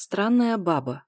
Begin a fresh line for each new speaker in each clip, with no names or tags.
Странная баба.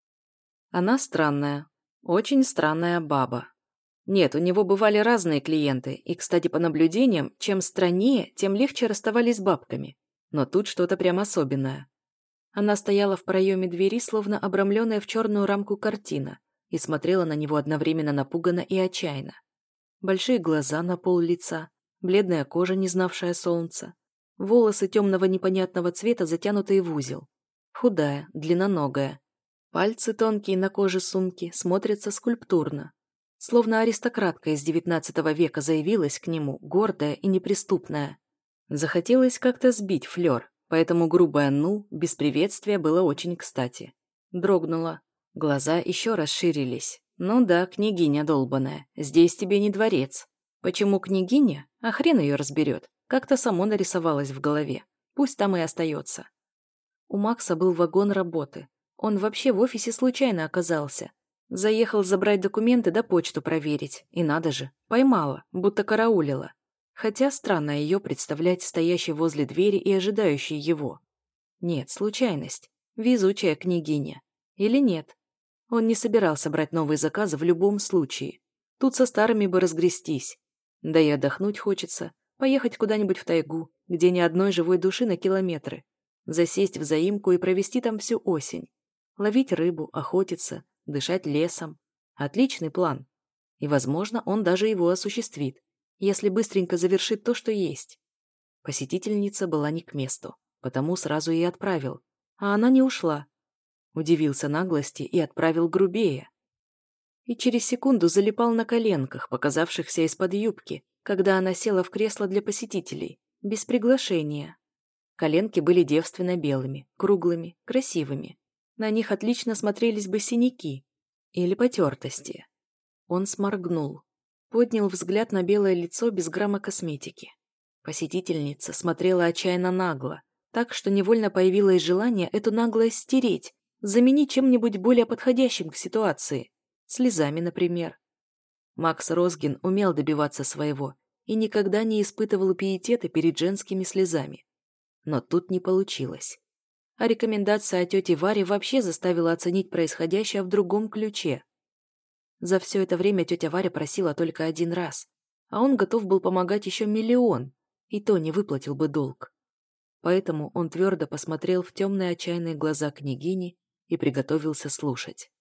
Она странная. Очень странная баба. Нет, у него бывали разные клиенты, и, кстати, по наблюдениям, чем страннее, тем легче расставались с бабками. Но тут что-то прям особенное. Она стояла в проеме двери, словно обрамленная в черную рамку картина, и смотрела на него одновременно напуганно и отчаянно. Большие глаза на пол лица, бледная кожа, не знавшая солнца, волосы темного непонятного цвета, затянутые в узел. Худая, длинноногая. Пальцы тонкие на коже сумки смотрятся скульптурно. Словно аристократка из XIX века заявилась к нему, гордая и неприступная. Захотелось как-то сбить флёр, поэтому грубое «ну» без приветствия было очень кстати. Дрогнула. Глаза еще расширились. Ну да, княгиня долбаная, здесь тебе не дворец. Почему княгиня? А хрен ее разберет. Как-то само нарисовалось в голове. Пусть там и остается. У Макса был вагон работы. Он вообще в офисе случайно оказался. Заехал забрать документы да почту проверить. И надо же, поймала, будто караулила. Хотя странно ее представлять стоящей возле двери и ожидающей его. Нет, случайность. Везучая княгиня. Или нет? Он не собирался брать новые заказы в любом случае. Тут со старыми бы разгрестись. Да и отдохнуть хочется. Поехать куда-нибудь в тайгу, где ни одной живой души на километры. Засесть в заимку и провести там всю осень. Ловить рыбу, охотиться, дышать лесом. Отличный план. И, возможно, он даже его осуществит, если быстренько завершит то, что есть. Посетительница была не к месту, потому сразу и отправил. А она не ушла. Удивился наглости и отправил грубее. И через секунду залипал на коленках, показавшихся из-под юбки, когда она села в кресло для посетителей, без приглашения. Коленки были девственно белыми, круглыми, красивыми. На них отлично смотрелись бы синяки или потертости. Он сморгнул, поднял взгляд на белое лицо без грамма косметики. Посетительница смотрела отчаянно нагло, так что невольно появилось желание эту наглость стереть, заменить чем-нибудь более подходящим к ситуации, слезами, например. Макс Розгин умел добиваться своего и никогда не испытывал пиетета перед женскими слезами. Но тут не получилось. А рекомендация о тете Варе вообще заставила оценить происходящее в другом ключе. За все это время тетя Варя просила только один раз, а он готов был помогать еще миллион, и то не выплатил бы долг. Поэтому он твердо посмотрел в темные отчаянные глаза княгини и приготовился слушать.